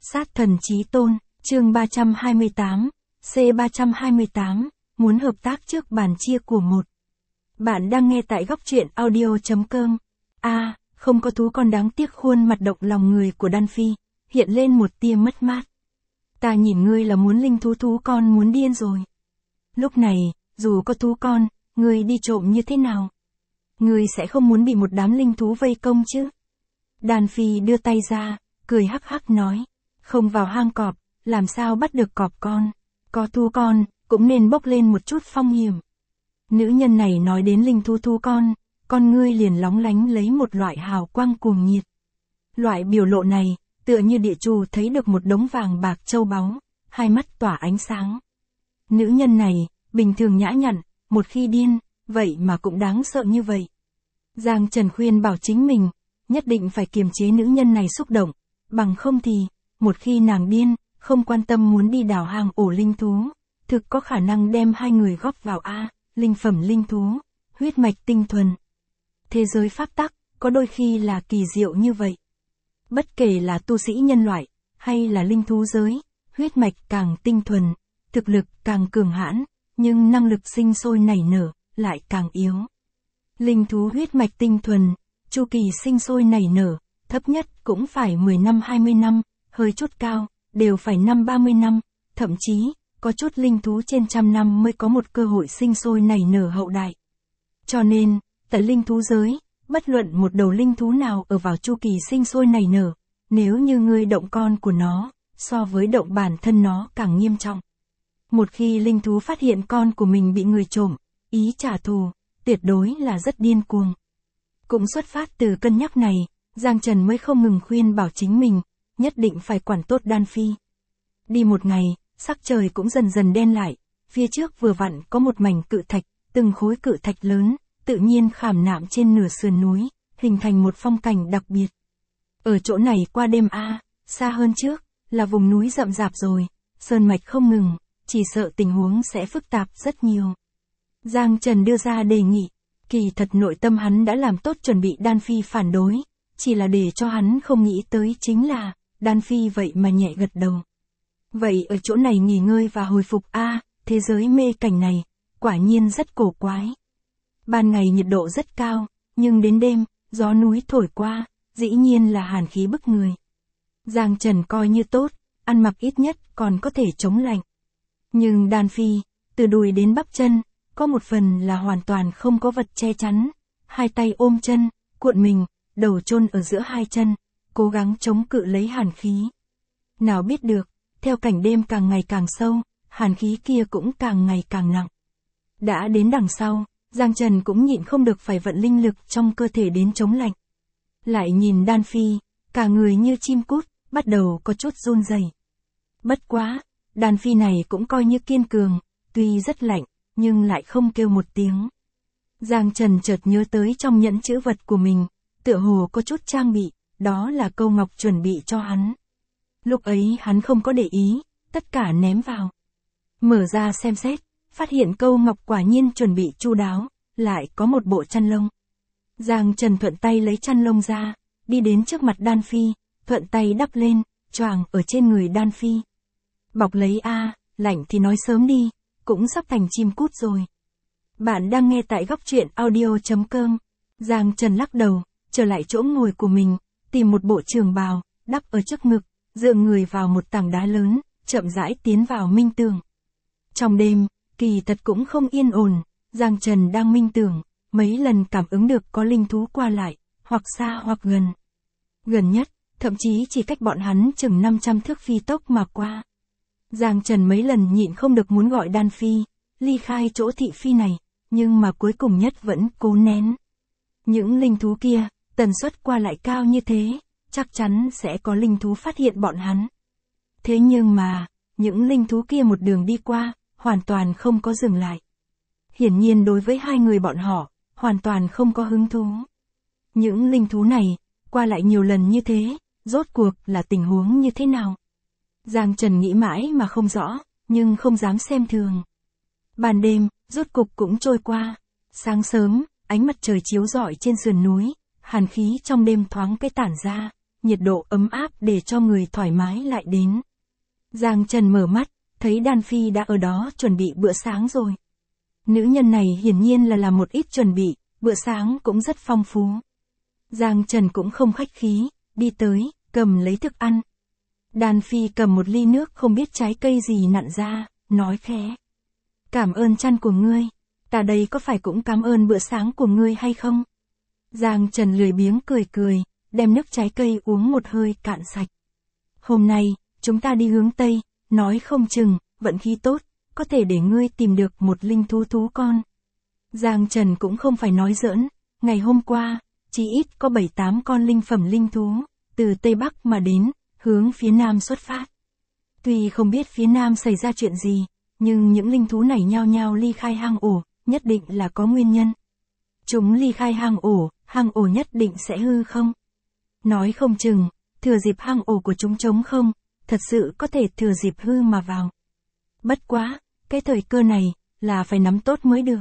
Sát thần chí tôn, chương 328, C328, muốn hợp tác trước bàn chia của một. Bạn đang nghe tại góc truyện audio.com. Không có thú con đáng tiếc, khuôn mặt động lòng người của Đan Phi, hiện lên một tia mất mát. Ta nhìn ngươi là muốn linh thú con muốn điên rồi. Lúc này, dù có thú con, ngươi đi trộm như thế nào? Ngươi sẽ không muốn bị một đám linh thú vây công chứ? Đan Phi đưa tay ra, cười hắc hắc nói. Không vào hang cọp, làm sao bắt được cọp con? Có thú con, cũng nên bốc lên một chút phong hiểm. Nữ nhân này nói đến linh thú con ngươi liền lóng lánh lấy một loại hào quang cuồng nhiệt. Loại biểu lộ này, tựa như địa chủ thấy được một đống vàng bạc châu báu, hai mắt tỏa ánh sáng. Nữ nhân này, bình thường nhã nhặn, một khi điên, vậy mà cũng đáng sợ như vậy. Giang Trần khuyên bảo chính mình, nhất định phải kiềm chế nữ nhân này xúc động, bằng không thì, một khi nàng điên, không quan tâm muốn đi đào hang ổ linh thú, thực có khả năng đem hai người góp vào linh phẩm linh thú, huyết mạch tinh thuần. Thế giới pháp tắc, có đôi khi là kỳ diệu như vậy. Bất kể là tu sĩ nhân loại, hay là linh thú giới, huyết mạch càng tinh thuần, thực lực càng cường hãn, nhưng năng lực sinh sôi nảy nở, lại càng yếu. Linh thú huyết mạch tinh thuần, chu kỳ sinh sôi nảy nở, thấp nhất cũng phải 10 năm 20 năm, hơi chút cao, đều phải 5-30 năm, thậm chí, có chút linh thú trên 100 năm mới có một cơ hội sinh sôi nảy nở hậu đại. Cho nên, tại linh thú giới, bất luận một đầu linh thú nào ở vào chu kỳ sinh sôi nảy nở, nếu như ngươi động con của nó, so với động bản thân nó càng nghiêm trọng. Một khi linh thú phát hiện con của mình bị người trộm, ý trả thù, tuyệt đối là rất điên cuồng. Cũng xuất phát từ cân nhắc này, Giang Trần mới không ngừng khuyên bảo chính mình, nhất định phải quản tốt Đan Phi. Đi một ngày, sắc trời cũng dần dần đen lại, phía trước vừa vặn có một mảnh cự thạch, từng khối cự thạch lớn, tự nhiên khảm nạm trên nửa sườn núi, hình thành một phong cảnh đặc biệt. Ở chỗ này qua đêm xa hơn trước, là vùng núi rậm rạp rồi, sơn mạch không ngừng, chỉ sợ tình huống sẽ phức tạp rất nhiều. Giang Trần đưa ra đề nghị, kỳ thật nội tâm hắn đã làm tốt chuẩn bị Đan Phi phản đối, chỉ là để cho hắn không nghĩ tới chính là, Đan Phi vậy mà nhẹ gật đầu. Vậy ở chỗ này nghỉ ngơi và hồi phục thế giới mê cảnh này, quả nhiên rất cổ quái. Ban ngày nhiệt độ rất cao, nhưng đến đêm, gió núi thổi qua, dĩ nhiên là hàn khí bức người. Giang Trần coi như tốt, ăn mặc ít nhất còn có thể chống lạnh. Nhưng Đan Phi, từ đùi đến bắp chân, có một phần là hoàn toàn không có vật che chắn, hai tay ôm chân, cuộn mình, đầu chôn ở giữa hai chân, cố gắng chống cự lấy hàn khí. Nào biết được, theo cảnh đêm càng ngày càng sâu, hàn khí kia cũng càng ngày càng nặng. Đã đến đằng sau, Giang Trần cũng nhịn không được phải vận linh lực trong cơ thể đến chống lạnh. Lại nhìn Đan Phi, cả người như chim cút, bắt đầu có chút run rẩy. Bất quá, Đan Phi này cũng coi như kiên cường, tuy rất lạnh, nhưng lại không kêu một tiếng. Giang Trần chợt nhớ tới trong nhẫn chữ vật của mình, tựa hồ có chút trang bị, đó là câu ngọc chuẩn bị cho hắn. Lúc ấy hắn không có để ý, tất cả ném vào. Mở ra xem xét, phát hiện câu ngọc quả nhiên chuẩn bị chu đáo, lại có một bộ chăn lông. Giang Trần thuận tay lấy chăn lông ra, đi đến trước mặt Đan Phi, thuận tay đắp lên, choàng ở trên người Đan Phi. Bọc lấy lạnh thì nói sớm đi, cũng sắp thành chim cút rồi. Bạn đang nghe tại góc truyện audio.com. Giang Trần lắc đầu, trở lại chỗ ngồi của mình, tìm một bộ trường bào, đắp ở trước ngực, dựa người vào một tảng đá lớn, chậm rãi tiến vào minh tưởng. Trong đêm, kỳ thật cũng không yên ổn, Giang Trần đang minh tưởng, mấy lần cảm ứng được có linh thú qua lại, hoặc xa hoặc gần. Gần nhất, thậm chí chỉ cách bọn hắn chừng 500 thước phi tốc mà qua. Giang Trần mấy lần nhịn không được muốn gọi Đan Phi, ly khai chỗ thị phi này, nhưng mà cuối cùng nhất vẫn cố nén. Những linh thú kia, tần suất qua lại cao như thế, chắc chắn sẽ có linh thú phát hiện bọn hắn. Thế nhưng mà, những linh thú kia một đường đi qua, hoàn toàn không có dừng lại. Hiển nhiên đối với hai người bọn họ, hoàn toàn không có hứng thú. Những linh thú này, qua lại nhiều lần như thế, rốt cuộc là tình huống như thế nào? Giang Trần nghĩ mãi mà không rõ, nhưng không dám xem thường. Ban đêm, rốt cục cũng trôi qua. Sáng sớm, ánh mặt trời chiếu rọi trên sườn núi, hàn khí trong đêm thoáng cái tản ra, nhiệt độ ấm áp để cho người thoải mái lại đến. Giang Trần mở mắt, thấy Đan Phi đã ở đó chuẩn bị bữa sáng rồi. Nữ nhân này hiển nhiên là làm một ít chuẩn bị, bữa sáng cũng rất phong phú. Giang Trần cũng không khách khí, đi tới, cầm lấy thức ăn. Đan Phi cầm một ly nước không biết trái cây gì nặn ra, nói khẽ. Cảm ơn chăn của ngươi, ta đây có phải cũng cảm ơn bữa sáng của ngươi hay không? Giang Trần lười biếng cười cười, đem nước trái cây uống một hơi cạn sạch. Hôm nay, chúng ta đi hướng Tây, nói không chừng, vận khí tốt, có thể để ngươi tìm được một linh thú con. Giang Trần cũng không phải nói giỡn, ngày hôm qua, chỉ ít có 7-8 con linh phẩm linh thú, từ Tây Bắc mà đến, hướng phía Nam xuất phát. Tuy không biết phía Nam xảy ra chuyện gì, nhưng những linh thú này nhao nhao ly khai hang ổ, nhất định là có nguyên nhân. Chúng ly khai hang ổ nhất định sẽ hư không? Nói không chừng, thừa dịp hang ổ của chúng trống không, thật sự có thể thừa dịp hư mà vào. Bất quá, cái thời cơ này, là phải nắm tốt mới được.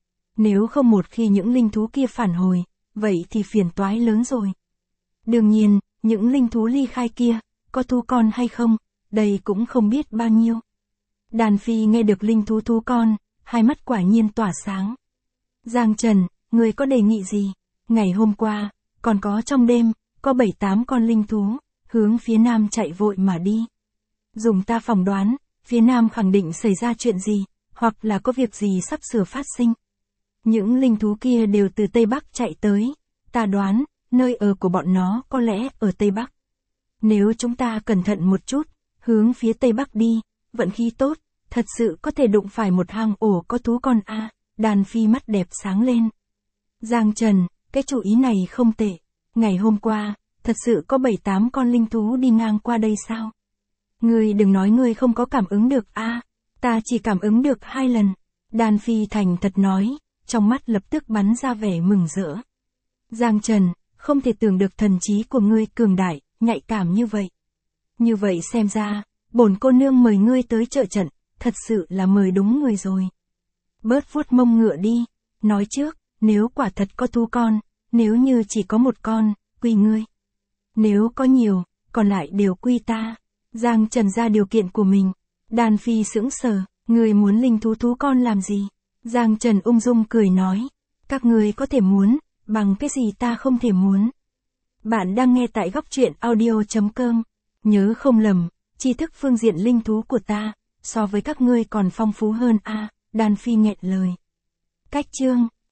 Nếu không một khi những linh thú kia phản hồi, vậy thì phiền toái lớn rồi. Đương nhiên, những linh thú ly khai kia, có thú con hay không, đây cũng không biết bao nhiêu. Đan Phi nghe được linh thú con, hai mắt quả nhiên tỏa sáng. Giang Trần, người có đề nghị gì? Ngày hôm qua, còn có trong đêm, có 7-8 con linh thú, hướng phía Nam chạy vội mà đi. Dùng ta phỏng đoán, phía Nam khẳng định xảy ra chuyện gì, hoặc là có việc gì sắp sửa phát sinh. Những linh thú kia đều từ Tây Bắc chạy tới, ta đoán, nơi ở của bọn nó có lẽ ở Tây Bắc. Nếu chúng ta cẩn thận một chút, hướng phía Tây Bắc đi, vận khí tốt, thật sự có thể đụng phải một hang ổ có thú con a. Đan Phi mắt đẹp sáng lên. Giang Trần, cái chủ ý này không tệ. Ngày hôm qua, thật sự có 7-8 con linh thú đi ngang qua đây sao? Ngươi đừng nói ngươi không có cảm ứng được a, ta chỉ cảm ứng được 2 lần. Đan Phi thành thật nói, trong mắt lập tức bắn ra vẻ mừng rỡ. Giang Trần, không thể tưởng được thần trí của ngươi cường đại, nhạy cảm như vậy. Như vậy xem ra, bổn cô nương mời ngươi tới trợ trận, thật sự là mời đúng người rồi. Bớt vuốt mông ngựa đi, nói trước, nếu quả thật có thú con, nếu như chỉ có một con, quy ngươi. Nếu có nhiều, còn lại đều quy ta. Giang Trần ra điều kiện của mình. Đan Phi sững sờ, người muốn linh thú con làm gì? Giang Trần ung dung cười nói, các người có thể muốn, bằng cái gì ta không thể muốn. Bạn đang nghe tại góc truyện audio.com. Nhớ không lầm, tri thức phương diện linh thú của ta, so với các ngươi còn phong phú hơn a. Đan Phi nghẹn lời. Cách chương